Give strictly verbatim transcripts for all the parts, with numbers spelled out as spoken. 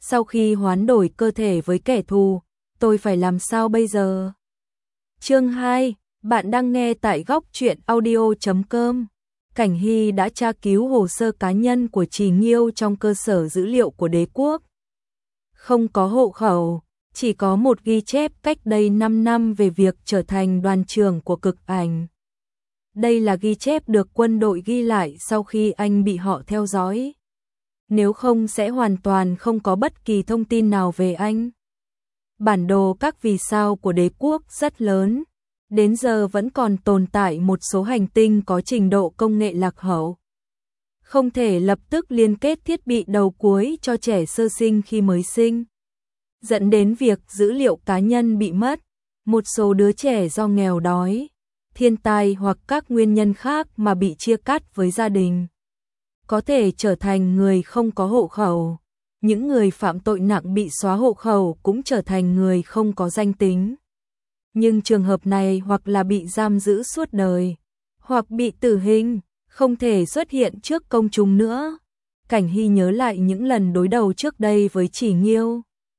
sau khi hoán đổi cơ thể với kẻ thù, tôi phải làm sao bây giờ? Chương hai, bạn đang nghe tại góc truyện audio chấm com. Cảnh Hy đã tra cứu hồ sơ cá nhân của Trì Nghiêu trong cơ sở dữ liệu của đế quốc. Không có hộ khẩu, chỉ có một ghi chép cách đây năm năm về việc trở thành đoàn trưởng của cực ảnh. Đây là ghi chép được quân đội ghi lại sau khi anh bị họ theo dõi. Nếu không sẽ hoàn toàn không có bất kỳ thông tin nào về anh. Bản đồ các vì sao của đế quốc rất lớn, đến giờ vẫn còn tồn tại một số hành tinh có trình độ công nghệ lạc hậu. Không thể lập tức liên kết thiết bị đầu cuối cho trẻ sơ sinh khi mới sinh, dẫn đến việc dữ liệu cá nhân bị mất. Một số đứa trẻ do nghèo đói, thiên tai hoặc các nguyên nhân khác mà bị chia cắt với gia đình, có thể trở thành người không có hộ khẩu. Những người phạm tội nặng bị xóa hộ khẩu cũng trở thành người không có danh tính. Nhưng trường hợp này hoặc là bị giam giữ suốt đời, hoặc bị tử hình, không thể xuất hiện trước công chúng nữa. Cảnh Hy nhớ lại những lần đối đầu trước đây với Trì Nghiêu.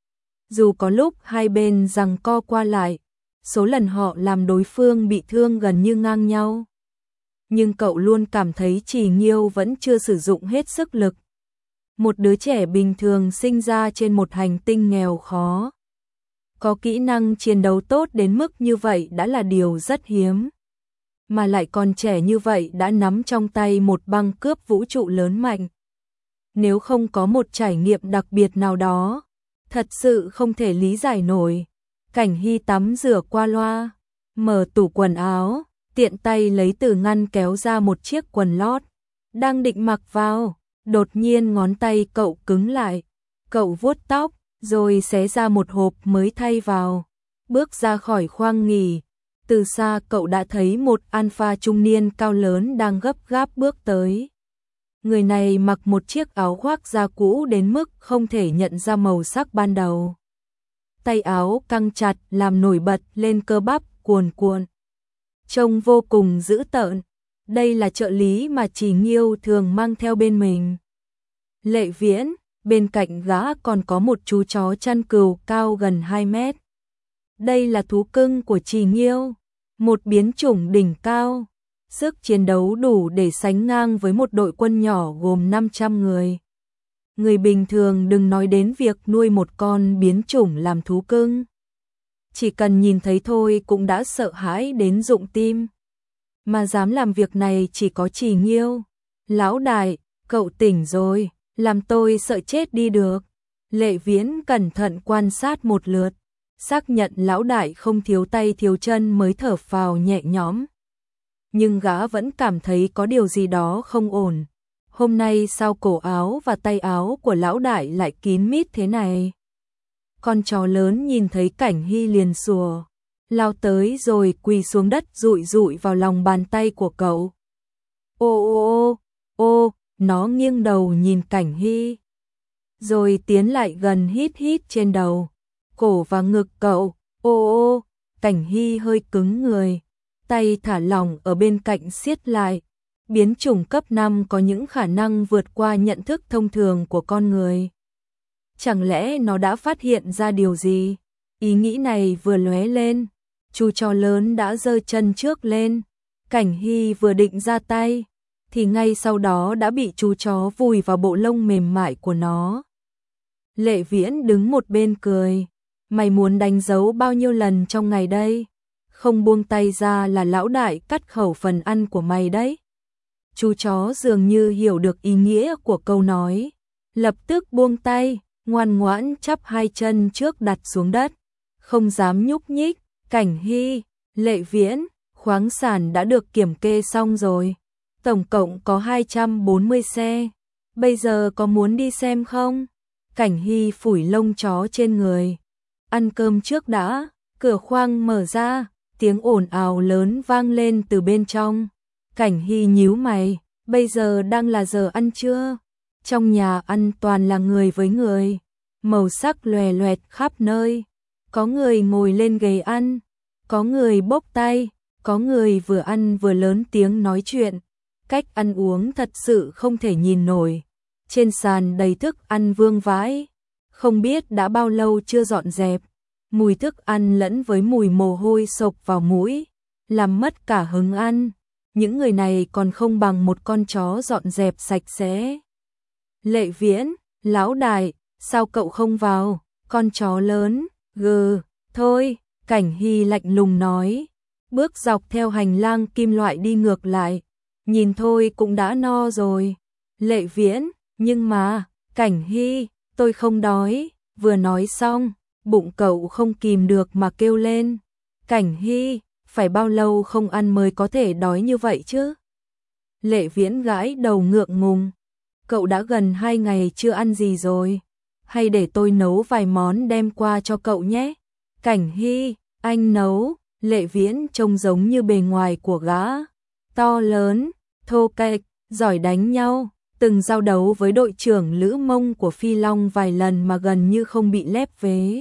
Dù có lúc hai bên giằng co qua lại, số lần họ làm đối phương bị thương gần như ngang nhau, nhưng cậu luôn cảm thấy Trì Nghiêu vẫn chưa sử dụng hết sức lực. Một đứa trẻ bình thường sinh ra trên một hành tinh nghèo khó, có kỹ năng chiến đấu tốt đến mức như vậy đã là điều rất hiếm. Mà lại còn trẻ như vậy đã nắm trong tay một băng cướp vũ trụ lớn mạnh. Nếu không có một trải nghiệm đặc biệt nào đó, thật sự không thể lý giải nổi. Cảnh Hy tắm rửa qua loa, mở tủ quần áo, tiện tay lấy từ ngăn kéo ra một chiếc quần lót, đang định mặc vào. Đột nhiên ngón tay cậu cứng lại, cậu vuốt tóc, rồi xé ra một hộp mới thay vào. Bước ra khỏi khoang nghỉ, từ xa cậu đã thấy một alpha trung niên cao lớn đang gấp gáp bước tới. Người này mặc một chiếc áo khoác da cũ đến mức không thể nhận ra màu sắc ban đầu. Tay áo căng chặt làm nổi bật lên cơ bắp cuồn cuộn, trông vô cùng dữ tợn. Đây là trợ lý mà Trì Nghiêu thường mang theo bên mình. Lệ Viễn, bên cạnh gã còn có một chú chó chăn cừu cao gần hai mét. Đây là thú cưng của Trì Nghiêu, một biến chủng đỉnh cao, sức chiến đấu đủ để sánh ngang với một đội quân nhỏ gồm năm trăm người. Người bình thường đừng nói đến việc nuôi một con biến chủng làm thú cưng. Chỉ cần nhìn thấy thôi cũng đã sợ hãi đến rụng tim. Mà dám làm việc này chỉ có Trì Nghiêu. Lão đại, cậu tỉnh rồi, làm tôi sợ chết đi được. Lệ Viễn cẩn thận quan sát một lượt, xác nhận lão đại không thiếu tay thiếu chân mới thở phào nhẹ nhõm. Nhưng gã vẫn cảm thấy có điều gì đó không ổn. Hôm nay sao cổ áo và tay áo của lão đại lại kín mít thế này? Con chó lớn nhìn thấy Cảnh Hy liền sủa, lao tới rồi quỳ xuống đất dụi dụi vào lòng bàn tay của cậu. Ô ô ô, ô, nó nghiêng đầu nhìn Cảnh Hy, rồi tiến lại gần hít hít trên đầu, cổ và ngực cậu. Ô ô, Cảnh Hy hơi cứng người, tay thả lỏng ở bên cạnh siết lại. Biến chủng cấp năm có những khả năng vượt qua nhận thức thông thường của con người. Chẳng lẽ nó đã phát hiện ra điều gì? Ý nghĩ này vừa lóe lên, chú chó lớn đã giơ chân trước lên. Cảnh Hy vừa định ra tay, thì ngay sau đó đã bị chú chó vùi vào bộ lông mềm mại của nó. Lệ Viễn đứng một bên cười, mày muốn đánh dấu bao nhiêu lần trong ngày đây? Không buông tay ra là lão đại cắt khẩu phần ăn của mày đấy. Chú chó dường như hiểu được ý nghĩa của câu nói, lập tức buông tay, ngoan ngoãn chắp hai chân trước đặt xuống đất, không dám nhúc nhích. Cảnh Hy, Lệ Viễn, khoáng sản đã được kiểm kê xong rồi, tổng cộng có hai trăm bốn mươi xe, bây giờ có muốn đi xem không? Cảnh Hy phủi lông chó trên người, ăn cơm trước đã. Cửa khoang mở ra, tiếng ồn ào lớn vang lên từ bên trong. Cảnh Hy nhíu mày, bây giờ đang là giờ ăn trưa, trong nhà ăn toàn là người với người, màu sắc lòe loẹt khắp nơi, có người ngồi lên ghế ăn, có người bốc tay, có người vừa ăn vừa lớn tiếng nói chuyện. Cách ăn uống thật sự không thể nhìn nổi, trên sàn đầy thức ăn vương vãi, không biết đã bao lâu chưa dọn dẹp, mùi thức ăn lẫn với mùi mồ hôi sộc vào mũi, làm mất cả hứng ăn. Những người này còn không bằng một con chó dọn dẹp sạch sẽ. Lệ Viễn, lão đại, sao cậu không vào, con chó lớn, gừ, thôi, Cảnh Hy lạnh lùng nói, bước dọc theo hành lang kim loại đi ngược lại, nhìn thôi cũng đã no rồi. Lệ Viễn, nhưng mà, Cảnh Hy, tôi không đói, vừa nói xong, bụng cậu không kìm được mà kêu lên. Cảnh Hy, phải bao lâu không ăn mới có thể đói như vậy chứ? Lệ Viễn gãi đầu ngượng ngùng, cậu đã gần hai ngày chưa ăn gì rồi, hay để tôi nấu vài món đem qua cho cậu nhé? Cảnh Hy, anh nấu. Lệ Viễn trông giống như bề ngoài của gã, to lớn, thô kệch, giỏi đánh nhau, từng giao đấu với đội trưởng Lữ Mông của Phi Long vài lần mà gần như không bị lép vế.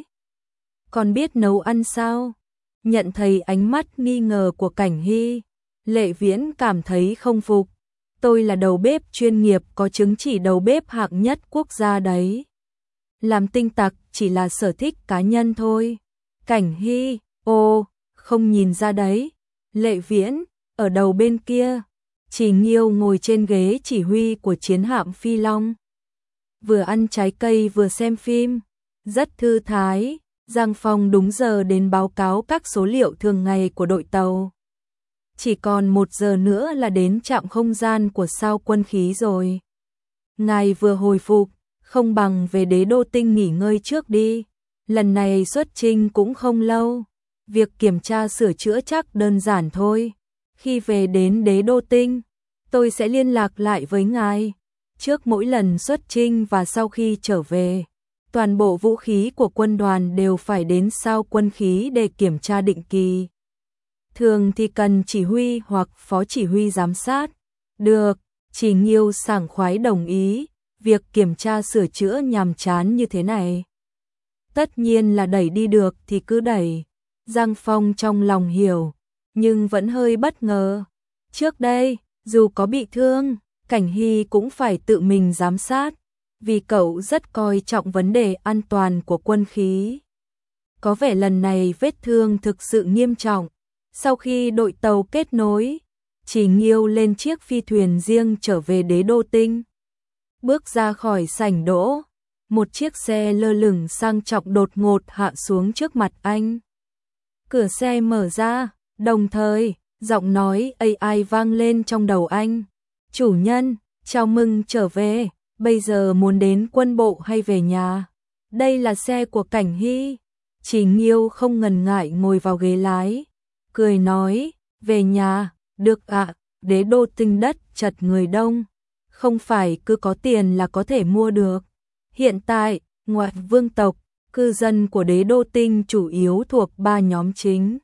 Còn biết nấu ăn sao? Nhận thấy ánh mắt nghi ngờ của Cảnh Hy, Lệ Viễn cảm thấy không phục. Tôi là đầu bếp chuyên nghiệp có chứng chỉ đầu bếp hạng nhất quốc gia đấy. Làm tinh tặc chỉ là sở thích cá nhân thôi. Cảnh Hy, ô, không nhìn ra đấy. Lệ Viễn, ở đầu bên kia, Chỉ Nghiêu ngồi trên ghế chỉ huy của chiến hạm Phi Long. Vừa ăn trái cây vừa xem phim, rất thư thái. Giang Phong đúng giờ đến báo cáo các số liệu thường ngày của đội tàu. Chỉ còn một giờ nữa là đến trạm không gian của sao quân khí rồi. Ngài vừa hồi phục, không bằng về Đế Đô Tinh nghỉ ngơi trước đi. Lần này xuất chinh cũng không lâu. Việc kiểm tra sửa chữa chắc đơn giản thôi. Khi về đến Đế Đô Tinh, tôi sẽ liên lạc lại với ngài. Trước mỗi lần xuất chinh và sau khi trở về, toàn bộ vũ khí của quân đoàn đều phải đến sao quân khí để kiểm tra định kỳ. Thường thì cần chỉ huy hoặc phó chỉ huy giám sát. Được, Chỉ Nghiêu sảng khoái đồng ý, việc kiểm tra sửa chữa nhàm chán như thế này. Tất nhiên là đẩy đi được thì cứ đẩy. Giang Phong trong lòng hiểu, nhưng vẫn hơi bất ngờ. Trước đây, dù có bị thương, Cảnh Hy cũng phải tự mình giám sát, vì cậu rất coi trọng vấn đề an toàn của quân khí. Có vẻ lần này vết thương thực sự nghiêm trọng. Sau khi đội tàu kết nối, Chỉ Nghiêu lên chiếc phi thuyền riêng trở về Đế Đô Tinh. Bước ra khỏi sảnh đỗ, một chiếc xe lơ lửng sang trọng đột ngột hạ xuống trước mặt anh. Cửa xe mở ra, đồng thời, giọng nói a i vang lên trong đầu anh. Chủ nhân, chào mừng trở về, bây giờ muốn đến quân bộ hay về nhà? Đây là xe của Cảnh Hy. Chỉ Nghiêu không ngần ngại ngồi vào ghế lái, cười nói, về nhà, được ạ. Đế Đô Tinh đất chật người đông, không phải cứ có tiền là có thể mua được. Hiện tại, ngoại vương tộc, cư dân của Đế Đô Tinh chủ yếu thuộc ba nhóm chính.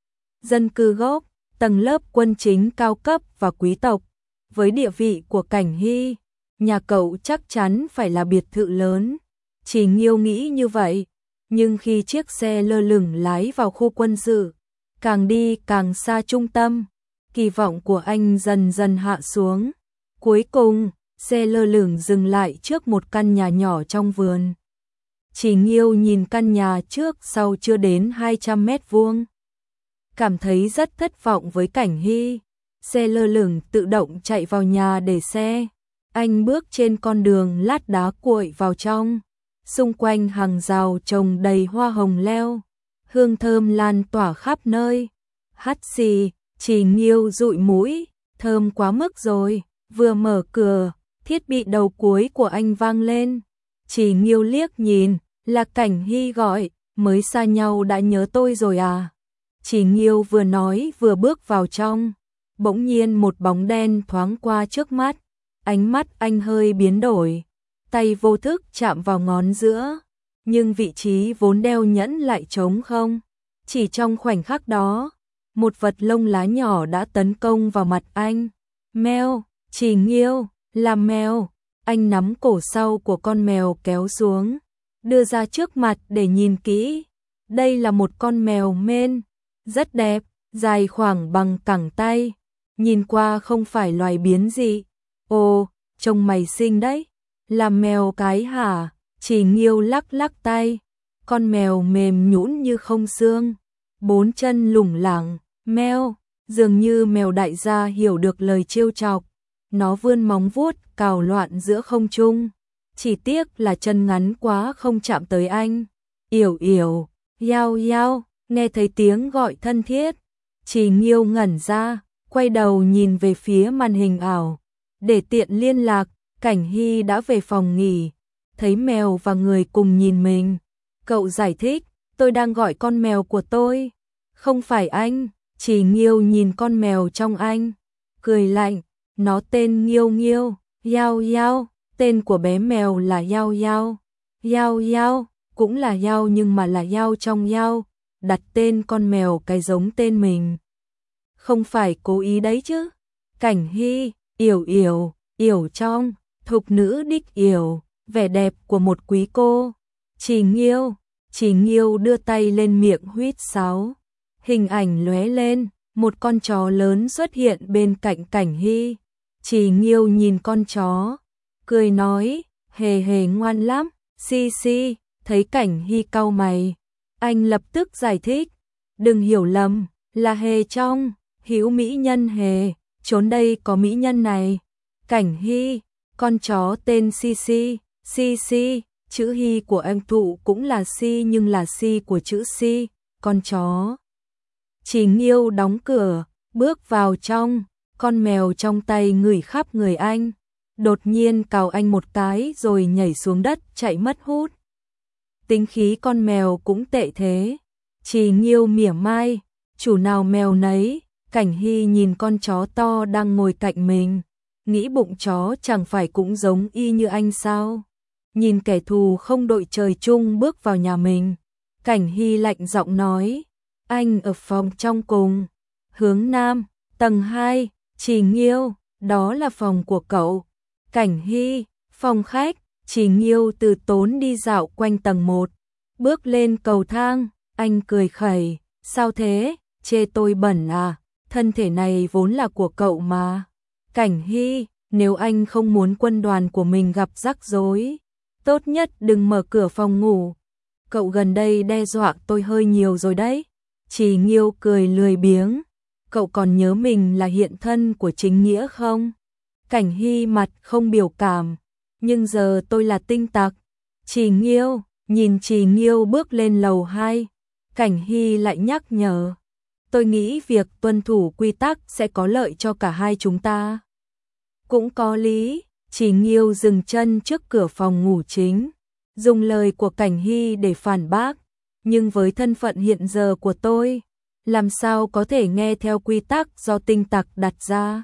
Dân cư gốc, tầng lớp quân chính cao cấp và quý tộc. Với địa vị của Cảnh Hy, nhà cậu chắc chắn phải là biệt thự lớn. Chỉ Nghiêu nghĩ như vậy, nhưng khi chiếc xe lơ lửng lái vào khu quân sự, càng đi càng xa trung tâm, kỳ vọng của anh dần dần hạ xuống. Cuối cùng, xe lơ lửng dừng lại trước một căn nhà nhỏ trong vườn. Chỉ Nghiêu nhìn căn nhà trước sau chưa đến hai trăm mét vuông, cảm thấy rất thất vọng với Cảnh Hy. Xe lơ lửng tự động chạy vào nhà để xe. Anh bước trên con đường lát đá cuội vào trong. Xung quanh hàng rào trồng đầy hoa hồng leo, hương thơm lan tỏa khắp nơi. Hắt xì, Chỉ Nghiêu dụi mũi, thơm quá mức rồi. Vừa mở cửa, thiết bị đầu cuối của anh vang lên. Chỉ Nghiêu liếc nhìn, là Cảnh Hy gọi, mới xa nhau đã nhớ tôi rồi à? Chỉ Nghiêu vừa nói vừa bước vào trong. Bỗng nhiên một bóng đen thoáng qua trước mắt, ánh mắt anh hơi biến đổi, tay vô thức chạm vào ngón giữa, nhưng vị trí vốn đeo nhẫn lại trống không. Chỉ trong khoảnh khắc đó, một vật lông lá nhỏ đã tấn công vào mặt anh. Mèo, Chỉ Nghiêu, là mèo. Anh nắm cổ sau của con mèo kéo xuống, đưa ra trước mặt để nhìn kỹ. Đây là một con mèo Maine, rất đẹp, dài khoảng bằng cẳng tay. Nhìn qua không phải loài biến dị. Ồ, trông mày xinh đấy. Là mèo cái hả? Chỉ Nghiêu lắc lắc tay, con mèo mềm nhũn như không xương, bốn chân lủng lẳng, meo, dường như mèo đại gia hiểu được lời trêu chọc, nó vươn móng vuốt cào loạn giữa không trung, chỉ tiếc là chân ngắn quá không chạm tới anh. Yểu yểu, yao yao, nghe thấy tiếng gọi thân thiết, Chỉ Nghiêu ngẩn ra, quay đầu nhìn về phía màn hình ảo, để tiện liên lạc. Cảnh Hy đã về phòng nghỉ, thấy mèo và người cùng nhìn mình. Cậu giải thích, tôi đang gọi con mèo của tôi, không phải anh. Chỉ Nghiêu nhìn con mèo trong anh, cười lạnh, nó tên Nghiêu Nghiêu, Yao Yao, tên của bé mèo là Yao Yao. Yao Yao, cũng là Yao nhưng mà là Yao trong Yao, đặt tên con mèo cái giống tên mình. Không phải cố ý đấy chứ. Cảnh Hy, Yểu Yểu, Yểu trong, thục nữ đích Yểu, vẻ đẹp của một quý cô. Chỉ Nghiêu, Chỉ Nghiêu đưa tay lên miệng huýt sáo. Hình ảnh lóe lên, một con chó lớn xuất hiện bên cạnh Cảnh Hy. Chỉ Nghiêu nhìn con chó, cười nói, hề hề ngoan lắm, si si. Thấy Cảnh Hy cau mày, anh lập tức giải thích, đừng hiểu lầm, là hề trong, hữu mỹ nhân hề, trốn đây có mỹ nhân này. Cảnh Hy, con chó tên Si Si, Si Si, chữ Hy của anh Thụ cũng là Si nhưng là Si của chữ Si, con chó. Chỉ Nghiêu đóng cửa, bước vào trong, con mèo trong tay ngửi khắp người anh, đột nhiên cào anh một cái rồi nhảy xuống đất chạy mất hút. Tính khí con mèo cũng tệ thế. Chỉ Nghiêu mỉa mai, chủ nào mèo nấy. Cảnh Hy nhìn con chó to đang ngồi cạnh mình, nghĩ bụng chó chẳng phải cũng giống y như anh sao. Nhìn kẻ thù không đội trời chung bước vào nhà mình, Cảnh Hy lạnh giọng nói, anh ở phòng trong cùng, hướng nam, tầng hai. Chỉ Nghiêu, đó là phòng của cậu. Cảnh Hy, phòng khách. Chỉ Nghiêu từ tốn đi dạo quanh tầng một, bước lên cầu thang, anh cười khẩy, sao thế, chê tôi bẩn à, thân thể này vốn là của cậu mà. Cảnh Hy, nếu anh không muốn quân đoàn của mình gặp rắc rối, tốt nhất đừng mở cửa phòng ngủ, cậu gần đây đe dọa tôi hơi nhiều rồi đấy. Chỉ Nghiêu cười lười biếng, cậu còn nhớ mình là hiện thân của chính nghĩa không? Cảnh Hy mặt không biểu cảm, nhưng giờ tôi là tinh tặc. Chỉ Nghiêu, nhìn Chỉ Nghiêu bước lên lầu hai, Cảnh Hy lại nhắc nhở, tôi nghĩ việc tuân thủ quy tắc sẽ có lợi cho cả hai chúng ta. Cũng có lý. Chỉ Nghiêu dừng chân trước cửa phòng ngủ chính, dùng lời của Cảnh Hy để phản bác, nhưng với thân phận hiện giờ của tôi, làm sao có thể nghe theo quy tắc do tinh tặc đặt ra.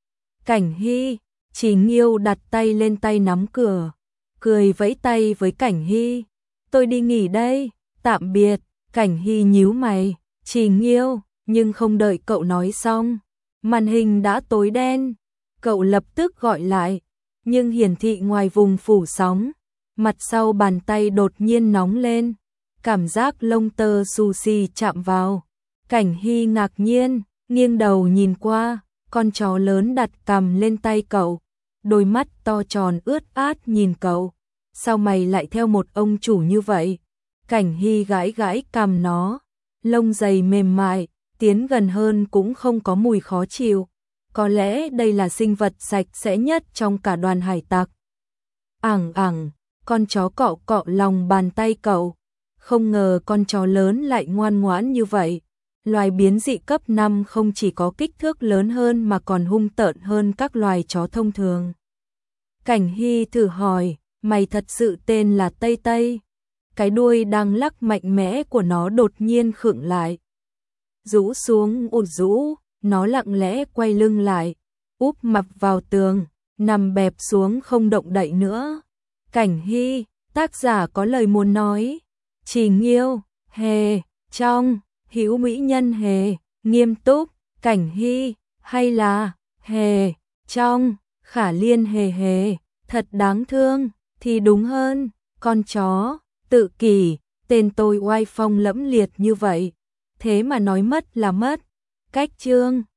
Cảnh Hy, Chỉ Nghiêu đặt tay lên tay nắm cửa, cười vẫy tay với Cảnh Hy, tôi đi nghỉ đây, tạm biệt. Cảnh Hy nhíu mày, Chỉ Nghiêu, nhưng không đợi cậu nói xong, màn hình đã tối đen. Cậu lập tức gọi lại, nhưng hiển thị ngoài vùng phủ sóng, mặt sau bàn tay đột nhiên nóng lên, cảm giác lông tơ sushi chạm vào. Cảnh Hy ngạc nhiên, nghiêng đầu nhìn qua, con chó lớn đặt cằm lên tay cậu, đôi mắt to tròn ướt át nhìn cậu, sao mày lại theo một ông chủ như vậy? Cảnh Hy gãi gãi cằm nó, lông dày mềm mại, tiến gần hơn cũng không có mùi khó chịu. Có lẽ đây là sinh vật sạch sẽ nhất trong cả đoàn hải tặc. Ảng ảng, con chó cọ cọ lòng bàn tay cậu. Không ngờ con chó lớn lại ngoan ngoãn như vậy. Loài biến dị cấp năm không chỉ có kích thước lớn hơn mà còn hung tợn hơn các loài chó thông thường. Cảnh Hy thử hỏi, mày thật sự tên là Tây Tây? Cái đuôi đang lắc mạnh mẽ của nó đột nhiên khựng lại. Rũ xuống ụt rũ. Nó lặng lẽ quay lưng lại, úp mặt vào tường, nằm bẹp xuống không động đậy nữa. Cảnh Hy, tác giả có lời muốn nói. Chỉ Nghiêu, hề, trong, hữu mỹ nhân hề, nghiêm túc. Cảnh Hy, hay là, hề, trong, khả liên hề hề, thật đáng thương, thì đúng hơn. Con chó, tự kỷ, tên tôi oai phong lẫm liệt như vậy, thế mà nói mất là mất. Cách chương